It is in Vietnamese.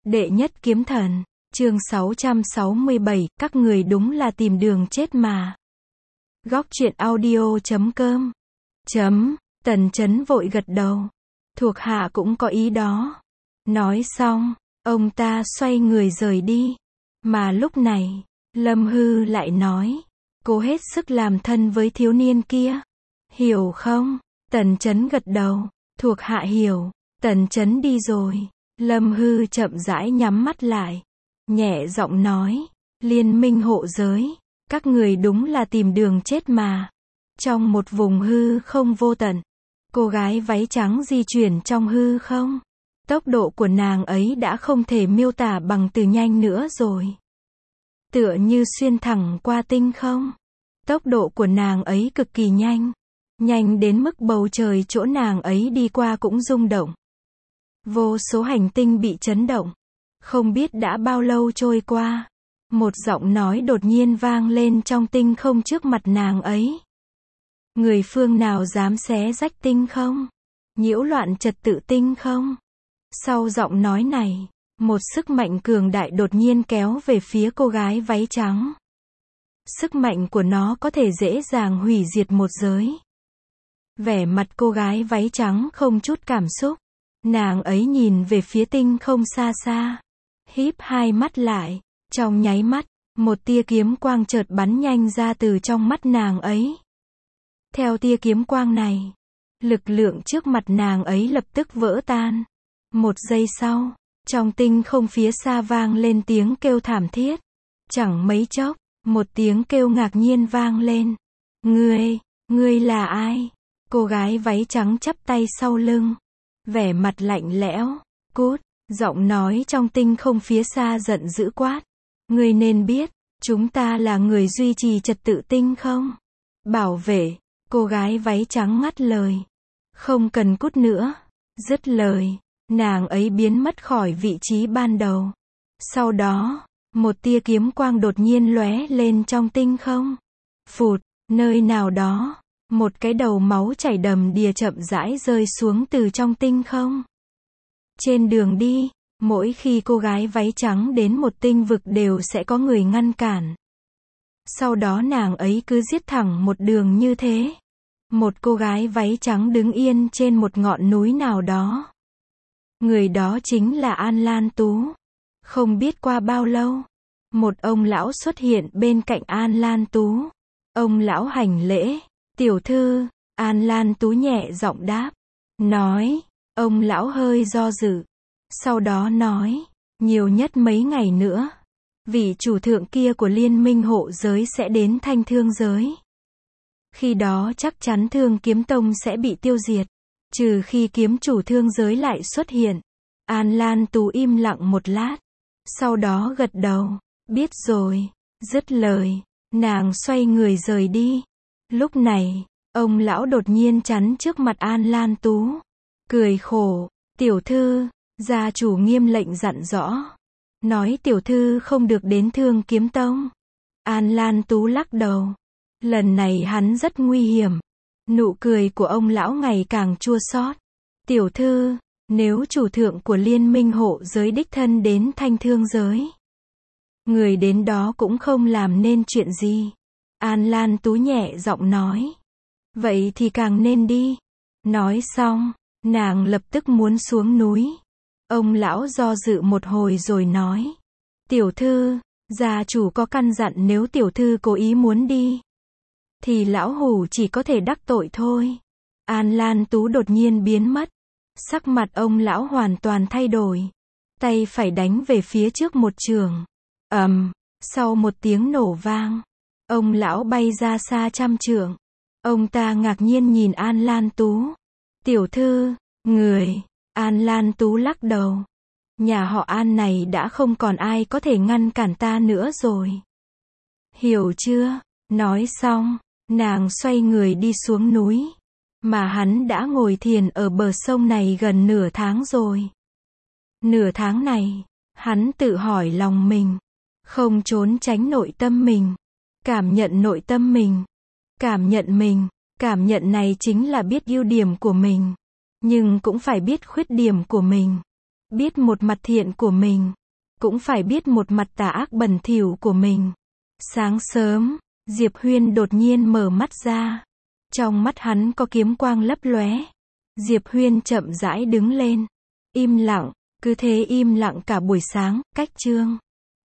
Đệ nhất kiếm thần, chương 667, các người đúng là tìm đường chết mà. Góc truyện audio.com Tần Chấn vội gật đầu. Thuộc hạ cũng có ý đó. Nói xong, ông ta xoay người rời đi. Mà lúc này, Lâm Hư lại nói, cố hết sức làm thân với thiếu niên kia. Hiểu không? Tần Chấn gật đầu, thuộc hạ hiểu. Tần Chấn đi rồi. Lâm Hư chậm rãi nhắm mắt lại. Nhẹ giọng nói, liên minh hộ giới, các người đúng là tìm đường chết mà. Trong một vùng hư không vô tận, cô gái váy trắng di chuyển trong hư không. Tốc độ của nàng ấy đã không thể miêu tả bằng từ nhanh nữa rồi. Tựa như xuyên thẳng qua tinh không. Tốc độ của nàng ấy cực kỳ nhanh. Nhanh đến mức bầu trời chỗ nàng ấy đi qua cũng rung động. Vô số hành tinh bị chấn động. Không biết đã bao lâu trôi qua. Một giọng nói đột nhiên vang lên trong tinh không trước mặt nàng ấy. Người phương nào dám xé rách tinh không? Nhiễu loạn trật tự tinh không? Sau giọng nói này, một sức mạnh cường đại đột nhiên kéo về phía cô gái váy trắng. Sức mạnh của nó có thể dễ dàng hủy diệt một giới. Vẻ mặt cô gái váy trắng không chút cảm xúc. Nàng ấy nhìn về phía tinh không xa xa. Híp hai mắt lại. Trong nháy mắt, một tia kiếm quang chợt bắn nhanh ra từ trong mắt nàng ấy. Theo tia kiếm quang này, lực lượng trước mặt nàng ấy lập tức vỡ tan. Một giây sau, trong tinh không phía xa vang lên tiếng kêu thảm thiết. Chẳng mấy chốc, một tiếng kêu ngạc nhiên vang lên. Ngươi là ai? Cô gái váy trắng chắp tay sau lưng. Vẻ mặt lạnh lẽo. Cút, giọng nói trong tinh không phía xa giận dữ quát. Ngươi nên biết, chúng ta là người duy trì trật tự tinh không? Bảo vệ, cô gái váy trắng ngắt lời. Không cần cút nữa. Dứt lời, nàng ấy biến mất khỏi vị trí ban đầu. Sau đó, một tia kiếm quang đột nhiên lóe lên trong tinh không. Phụt, nơi nào đó, một cái đầu máu chảy đầm đìa chậm rãi rơi xuống từ trong tinh không. Trên đường đi, mỗi khi cô gái váy trắng đến một tinh vực đều sẽ có người ngăn cản. Sau đó nàng ấy cứ giết thẳng một đường như thế. Một cô gái váy trắng đứng yên trên một ngọn núi nào đó. Người đó chính là An Lan Tú. Không biết qua bao lâu, một ông lão xuất hiện bên cạnh An Lan Tú. Ông lão hành lễ. Tiểu thư, An Lan Tú nhẹ giọng đáp. Nói, ông lão hơi do dự. Sau đó nói, nhiều nhất mấy ngày nữa, vị chủ thượng kia của liên minh hộ giới sẽ đến Thanh Thương giới. Khi đó chắc chắn Thương Kiếm Tông sẽ bị tiêu diệt, trừ khi kiếm chủ thương giới lại xuất hiện. An Lan Tú im lặng một lát, sau đó gật đầu, biết rồi. Dứt lời, nàng xoay người rời đi. Lúc này, ông lão đột nhiên chắn trước mặt An Lan Tú, cười khổ, tiểu thư, gia chủ nghiêm lệnh dặn rõ, nói tiểu thư không được đến Thương Kiếm Tông. An Lan Tú lắc đầu, lần này hắn rất nguy hiểm. Nụ cười của ông lão ngày càng chua xót. Tiểu thư, nếu chủ thượng của liên minh hộ giới đích thân đến Thanh Thương giới, người đến đó cũng không làm nên chuyện gì. An Lan Tú nhẹ giọng nói, vậy thì càng nên đi. Nói xong, nàng lập tức muốn xuống núi. Ông lão do dự một hồi rồi nói, tiểu thư, gia chủ có căn dặn nếu tiểu thư cố ý muốn đi, thì lão hủ chỉ có thể đắc tội thôi. An Lan Tú đột nhiên biến mất. Sắc mặt ông lão hoàn toàn thay đổi. Tay phải đánh về phía trước một trường. Sau một tiếng nổ vang, ông lão bay ra xa trăm trượng. Ông ta ngạc nhiên nhìn An Lan Tú. Tiểu thư, người. An Lan Tú lắc đầu. Nhà họ An này đã không còn ai có thể ngăn cản ta nữa rồi. Hiểu chưa? Nói xong, nàng xoay người đi xuống núi. Mà hắn đã ngồi thiền ở bờ sông này gần nửa tháng rồi. Nửa tháng này, hắn tự hỏi lòng mình. Không trốn tránh nội tâm mình. Cảm nhận nội tâm mình. Cảm nhận mình. Cảm nhận này chính là biết ưu điểm của mình. Nhưng cũng phải biết khuyết điểm của mình. Biết một mặt thiện của mình, cũng phải biết một mặt tà ác bẩn thỉu của mình. Sáng sớm, Diệp Huyên đột nhiên mở mắt ra. Trong mắt hắn có kiếm quang lấp lóe. Diệp Huyên chậm rãi đứng lên. Im lặng, cứ thế im lặng cả buổi sáng, cách chương.